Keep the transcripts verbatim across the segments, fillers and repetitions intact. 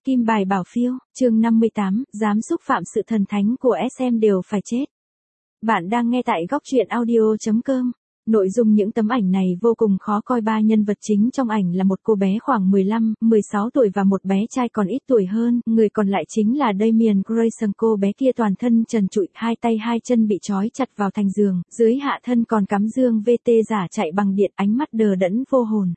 Kim bài bảo phiêu, chương năm mươi tám, dám xúc phạm sự thần thánh của ét em đều phải chết. Bạn đang nghe tại góc truyện audio chấm com. Nội dung những tấm ảnh này vô cùng khó coi. Ba nhân vật chính trong ảnh là một cô bé khoảng mười lăm, mười sáu tuổi và một bé trai còn ít tuổi hơn. Người còn lại chính là Damian Grayson. Cô bé kia toàn thân trần trụi, hai tay hai chân bị trói chặt vào thành giường, dưới hạ thân còn cắm dương vê tê giả chạy bằng điện, ánh mắt đờ đẫn vô hồn.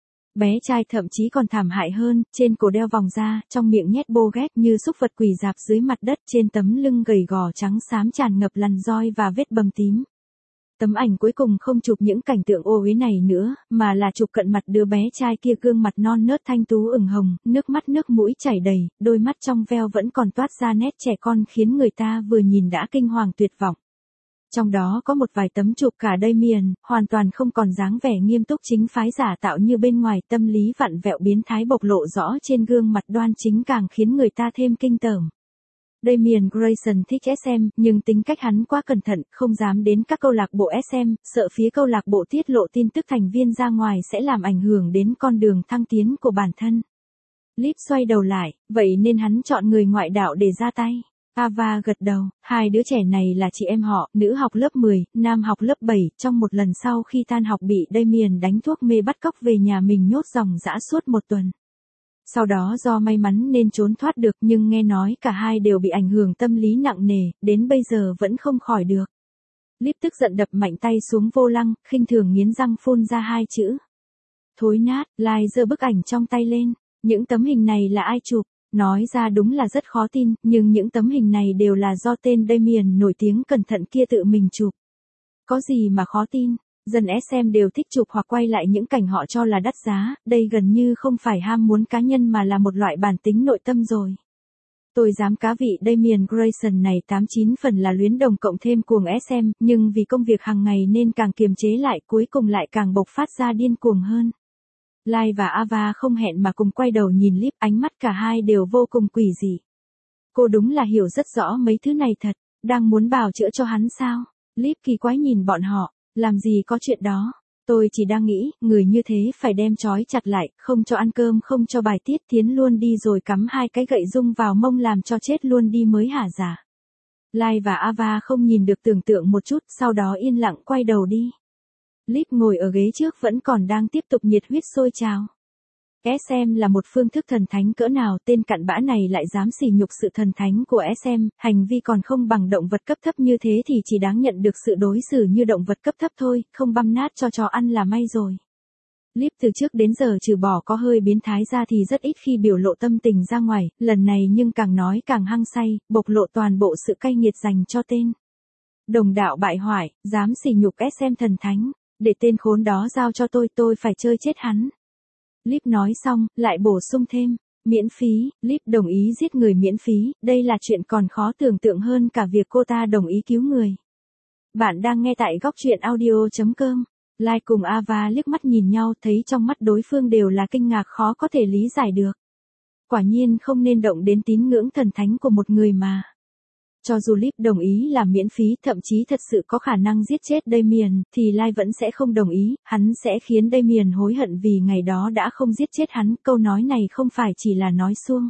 Bé trai thậm chí còn thảm hại hơn, trên cổ đeo vòng da, trong miệng nhét bô ghét như súc vật quỳ rạp dưới mặt đất, trên tấm lưng gầy gò trắng xám tràn ngập lằn roi và vết bầm tím. Tấm ảnh cuối cùng không chụp những cảnh tượng ô uế này nữa, mà là chụp cận mặt đứa bé trai kia, gương mặt non nớt thanh tú ửng hồng, nước mắt nước mũi chảy đầy, đôi mắt trong veo vẫn còn toát ra nét trẻ con khiến người ta vừa nhìn đã kinh hoàng tuyệt vọng. Trong đó có một vài tấm chụp cả Damian, hoàn toàn không còn dáng vẻ nghiêm túc chính phái giả tạo như bên ngoài, tâm lý vặn vẹo biến thái bộc lộ rõ trên gương mặt đoan chính càng khiến người ta thêm kinh tởm. Damian Grayson thích ét em, nhưng tính cách hắn quá cẩn thận, không dám đến các câu lạc bộ ét em, sợ phía câu lạc bộ tiết lộ tin tức thành viên ra ngoài sẽ làm ảnh hưởng đến con đường thăng tiến của bản thân. Liv xoay đầu lại, vậy nên hắn chọn người ngoại đạo để ra tay. Ava gật đầu, hai đứa trẻ này là chị em họ, nữ học lớp mười, nam học lớp bảy, trong một lần sau khi tan học bị Damian đánh thuốc mê bắt cóc về nhà mình nhốt ròng rã suốt một tuần. Sau đó do may mắn nên trốn thoát được, nhưng nghe nói cả hai đều bị ảnh hưởng tâm lý nặng nề, đến bây giờ vẫn không khỏi được. Liv tức giận đập mạnh tay xuống vô lăng, khinh thường nghiến răng phun ra hai chữ. Thối nát. Lai giơ bức ảnh trong tay lên, những tấm hình này là ai chụp? Nói ra đúng là rất khó tin, nhưng những tấm hình này đều là do tên Damian nổi tiếng cẩn thận kia tự mình chụp. Có gì mà khó tin, dân ét em đều thích chụp hoặc quay lại những cảnh họ cho là đắt giá, đây gần như không phải ham muốn cá nhân mà là một loại bản tính nội tâm rồi. Tôi dám cá vị Damian Grayson này tám chín phần là luyến đồng cộng thêm cuồng ét em, nhưng vì công việc hàng ngày nên càng kiềm chế lại, cuối cùng lại càng bộc phát ra điên cuồng hơn. Lai và Ava không hẹn mà cùng quay đầu nhìn Liv, ánh mắt cả hai đều vô cùng quỷ dị. Cô đúng là hiểu rất rõ mấy thứ này thật, đang muốn bào chữa cho hắn sao? Liv kỳ quái nhìn bọn họ, làm gì có chuyện đó. Tôi chỉ đang nghĩ, người như thế phải đem trói chặt lại, không cho ăn cơm, không cho bài tiết, thiến luôn đi rồi cắm hai cái gậy rung vào mông làm cho chết luôn đi mới hả dạ. Lai và Ava không nhìn được tưởng tượng một chút, sau đó yên lặng quay đầu đi. Liv ngồi ở ghế trước vẫn còn đang tiếp tục nhiệt huyết sôi trào. ét em là một phương thức thần thánh cỡ nào, tên cặn bã này lại dám sỉ nhục sự thần thánh của ét em, hành vi còn không bằng động vật cấp thấp như thế thì chỉ đáng nhận được sự đối xử như động vật cấp thấp thôi, không băm nát cho chó ăn là may rồi. Liv từ trước đến giờ trừ bỏ có hơi biến thái ra thì rất ít khi biểu lộ tâm tình ra ngoài, lần này nhưng càng nói càng hăng say, bộc lộ toàn bộ sự cay nghiệt dành cho tên đồng đạo bại hoại, dám sỉ nhục ét em thần thánh. Để tên khốn đó giao cho tôi, tôi phải chơi chết hắn. Liv nói xong, lại bổ sung thêm, miễn phí. Liv đồng ý giết người miễn phí, đây là chuyện còn khó tưởng tượng hơn cả việc cô ta đồng ý cứu người. Bạn đang nghe tại góc truyện audio chấm com. Lai cùng Ava liếc mắt nhìn nhau, thấy trong mắt đối phương đều là kinh ngạc khó có thể lý giải được. Quả nhiên không nên động đến tín ngưỡng thần thánh của một người mà. Cho dù Liv đồng ý làm miễn phí, thậm chí thật sự có khả năng giết chết Damian, thì Lai vẫn sẽ không đồng ý, hắn sẽ khiến Damian hối hận vì ngày đó đã không giết chết hắn, câu nói này không phải chỉ là nói suông.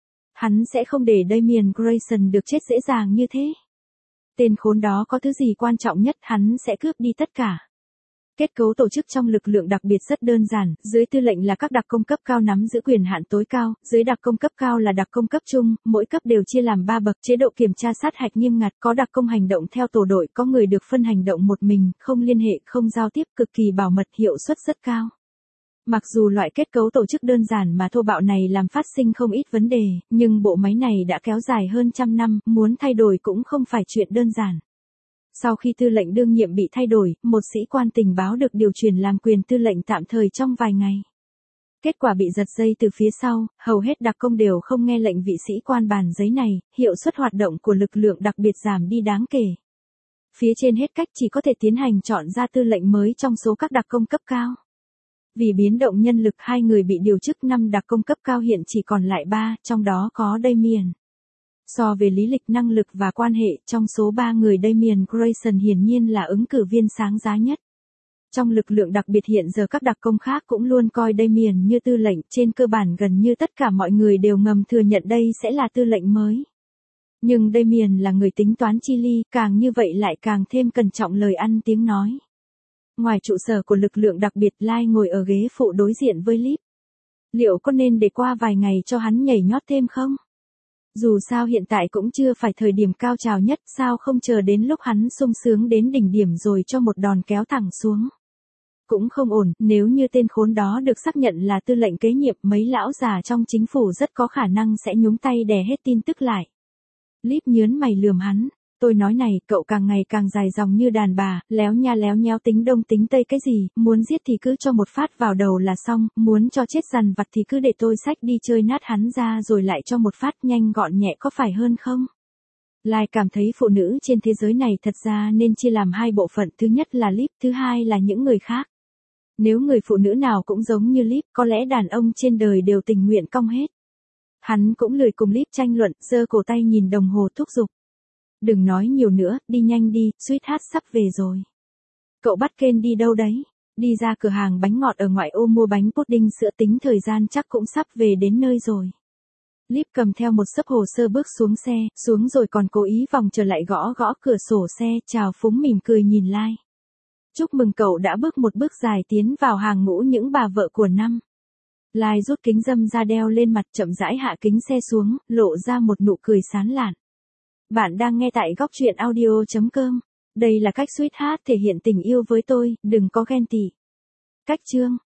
Hắn sẽ không để Damian Grayson được chết dễ dàng như thế. Tên khốn đó có thứ gì quan trọng nhất, hắn sẽ cướp đi tất cả. Kết cấu tổ chức trong lực lượng đặc biệt rất đơn giản, dưới tư lệnh là các đặc công cấp cao nắm giữ quyền hạn tối cao, dưới đặc công cấp cao là đặc công cấp trung, mỗi cấp đều chia làm ba bậc, chế độ kiểm tra sát hạch nghiêm ngặt, có đặc công hành động theo tổ đội, có người được phân hành động một mình, không liên hệ, không giao tiếp, cực kỳ bảo mật, hiệu suất rất cao. Mặc dù loại kết cấu tổ chức đơn giản mà thô bạo này làm phát sinh không ít vấn đề, nhưng bộ máy này đã kéo dài hơn trăm năm, muốn thay đổi cũng không phải chuyện đơn giản. Sau khi tư lệnh đương nhiệm bị thay đổi, một sĩ quan tình báo được điều chuyển làm quyền tư lệnh tạm thời trong vài ngày. Kết quả bị giật dây từ phía sau, hầu hết đặc công đều không nghe lệnh vị sĩ quan bàn giấy này, hiệu suất hoạt động của lực lượng đặc biệt giảm đi đáng kể. Phía trên hết cách chỉ có thể tiến hành chọn ra tư lệnh mới trong số các đặc công cấp cao. Vì biến động nhân lực, hai người bị điều chức, năm đặc công cấp cao hiện chỉ còn lại ba, trong đó có Damian. So về lý lịch, năng lực và quan hệ, trong số ba người Damian Grayson hiển nhiên là ứng cử viên sáng giá nhất. Trong lực lượng đặc biệt hiện giờ các đặc công khác cũng luôn coi Damien như tư lệnh, trên cơ bản gần như tất cả mọi người đều ngầm thừa nhận đây sẽ là tư lệnh mới. Nhưng Damien là người tính toán chi ly, càng như vậy lại càng thêm cẩn trọng lời ăn tiếng nói. Ngoài trụ sở của lực lượng đặc biệt, Lai ngồi ở ghế phụ đối diện với Lip. Liệu có nên để qua vài ngày cho hắn nhảy nhót thêm không? Dù sao hiện tại cũng chưa phải thời điểm cao trào nhất, sao không chờ đến lúc hắn sung sướng đến đỉnh điểm rồi cho một đòn kéo thẳng xuống. Cũng không ổn, nếu như tên khốn đó được xác nhận là tư lệnh kế nhiệm, mấy lão già trong chính phủ rất có khả năng sẽ nhúng tay đè hết tin tức lại. Lip nhớn mày lườm hắn, tôi nói này, cậu càng ngày càng dài dòng như đàn bà, léo nha léo nhéo tính đông tính tây cái gì, muốn giết thì cứ cho một phát vào đầu là xong, muốn cho chết dằn vặt thì cứ để tôi xách đi chơi nát hắn ra rồi lại cho một phát, nhanh gọn nhẹ có phải hơn không? Lai cảm thấy phụ nữ trên thế giới này thật ra nên chia làm hai bộ phận, thứ nhất là Lip, thứ hai là những người khác. Nếu người phụ nữ nào cũng giống như Lip, có lẽ đàn ông trên đời đều tình nguyện cong hết. Hắn cũng lười cùng Lip tranh luận, giơ cổ tay nhìn đồng hồ thúc giục. Đừng nói nhiều nữa, đi nhanh đi, Sweetheart sắp về rồi. Cậu bắt Ken đi đâu đấy? Đi ra cửa hàng bánh ngọt ở ngoại ô mua bánh pudding sữa, tính thời gian chắc cũng sắp về đến nơi rồi. Lip cầm theo một xấp hồ sơ bước xuống xe, xuống rồi còn cố ý vòng trở lại gõ gõ cửa sổ xe, chào phúng mỉm cười nhìn Lai. Chúc mừng cậu đã bước một bước dài tiến vào hàng ngũ những bà vợ của năm. Lai rút kính râm ra đeo lên mặt, chậm rãi hạ kính xe xuống, lộ ra một nụ cười sán lạn. Bạn đang nghe tại góc truyện audio chấm com. Đây là cách Sweetheart thể hiện tình yêu với tôi, đừng có ghen tị. Cách chương